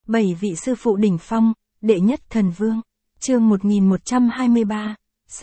7 vị sư phụ đỉnh phong, đệ nhất thần vương. Chương 1123,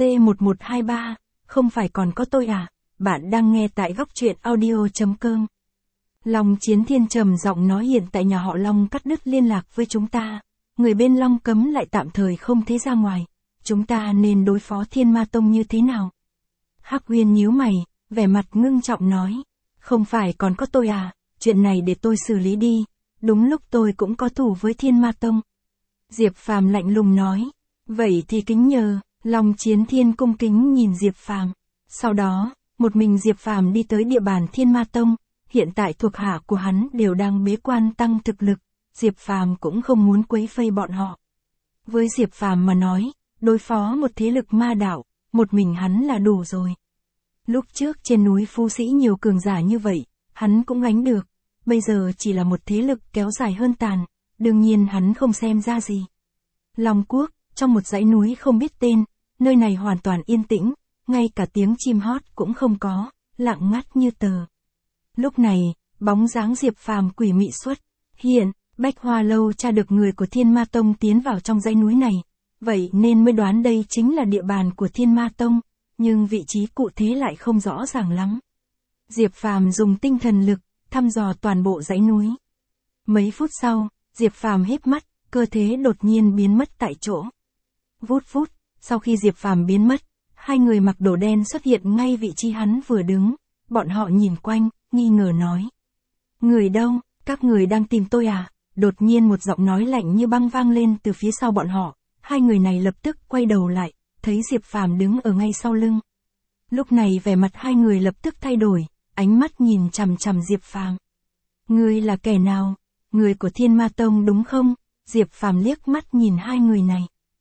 C1123, không phải còn có tôi à? Bạn đang nghe tại góc truyện audio.com. Long Chiến Thiên trầm giọng nói, hiện tại nhà họ Long cắt đứt liên lạc với chúng ta. Người bên Long cấm lại tạm thời không thế ra ngoài. Chúng ta nên đối phó Thiên Ma Tông như thế nào? Hắc Uyên nhíu mày, vẻ mặt ngưng trọng nói. Không phải còn có tôi à? Chuyện này để tôi xử lý đi. Đúng lúc tôi cũng có thù với Thiên Ma Tông. Diệp Phàm lạnh lùng nói. Vậy thì kính nhờ. Long Chiến Thiên cung kính nhìn Diệp Phàm. Sau đó, một mình Diệp Phàm đi tới địa bàn Thiên Ma Tông. Hiện tại thuộc hạ của hắn đều đang bế quan tăng thực lực. Diệp Phàm cũng không muốn quấy phây bọn họ. Với Diệp Phàm mà nói, đối phó một thế lực ma đạo, một mình hắn là đủ rồi. Lúc trước trên núi Phú Sĩ nhiều cường giả như vậy, hắn cũng gánh được. Bây giờ chỉ là một thế lực kéo dài hơn tàn, đương nhiên hắn không xem ra gì. Long Quốc, trong một dãy núi không biết tên, nơi này hoàn toàn yên tĩnh, ngay cả tiếng chim hót cũng không có, lặng ngắt như tờ. Lúc này, bóng dáng Diệp Phàm quỷ mị xuất hiện. Bách Hoa Lâu tra được người của Thiên Ma Tông tiến vào trong dãy núi này, vậy nên mới đoán đây chính là địa bàn của Thiên Ma Tông, nhưng vị trí cụ thể lại không rõ ràng lắm. Diệp Phàm dùng tinh thần lực, thăm dò toàn bộ dãy núi. Mấy phút sau, Diệp Phàm híp mắt, cơ thể đột nhiên biến mất tại chỗ. Vút phút, sau khi Diệp Phàm biến mất, hai người mặc đồ đen xuất hiện ngay vị trí hắn vừa đứng, bọn họ nhìn quanh, nghi ngờ nói. Người đâu, các người đang tìm tôi à? Đột nhiên một giọng nói lạnh như băng vang lên từ phía sau bọn họ, hai người này lập tức quay đầu lại, thấy Diệp Phàm đứng ở ngay sau lưng. Lúc này vẻ mặt hai người lập tức thay đổi, ánh mắt nhìn chằm chằm Diệp Phàm. Ngươi là kẻ nào? Người của Thiên Ma Tông đúng không? Diệp Phàm liếc mắt nhìn hai người này.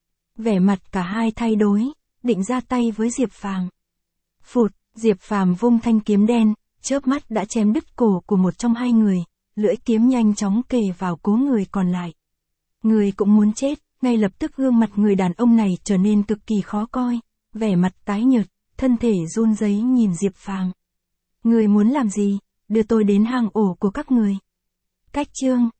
Vẻ mặt cả hai thay đổi, định ra tay với Diệp Phàm. Phụt, Diệp Phàm vung thanh kiếm đen, chớp mắt đã chém đứt cổ của một trong hai người. Lưỡi kiếm nhanh chóng kề vào cố người còn lại. Người cũng muốn chết, ngay lập tức gương mặt người đàn ông này trở nên cực kỳ khó coi, vẻ mặt tái nhợt, thân thể run rẩy nhìn Diệp Phàm. Người muốn làm gì? Đưa tôi đến hang ổ của các người. Cách chương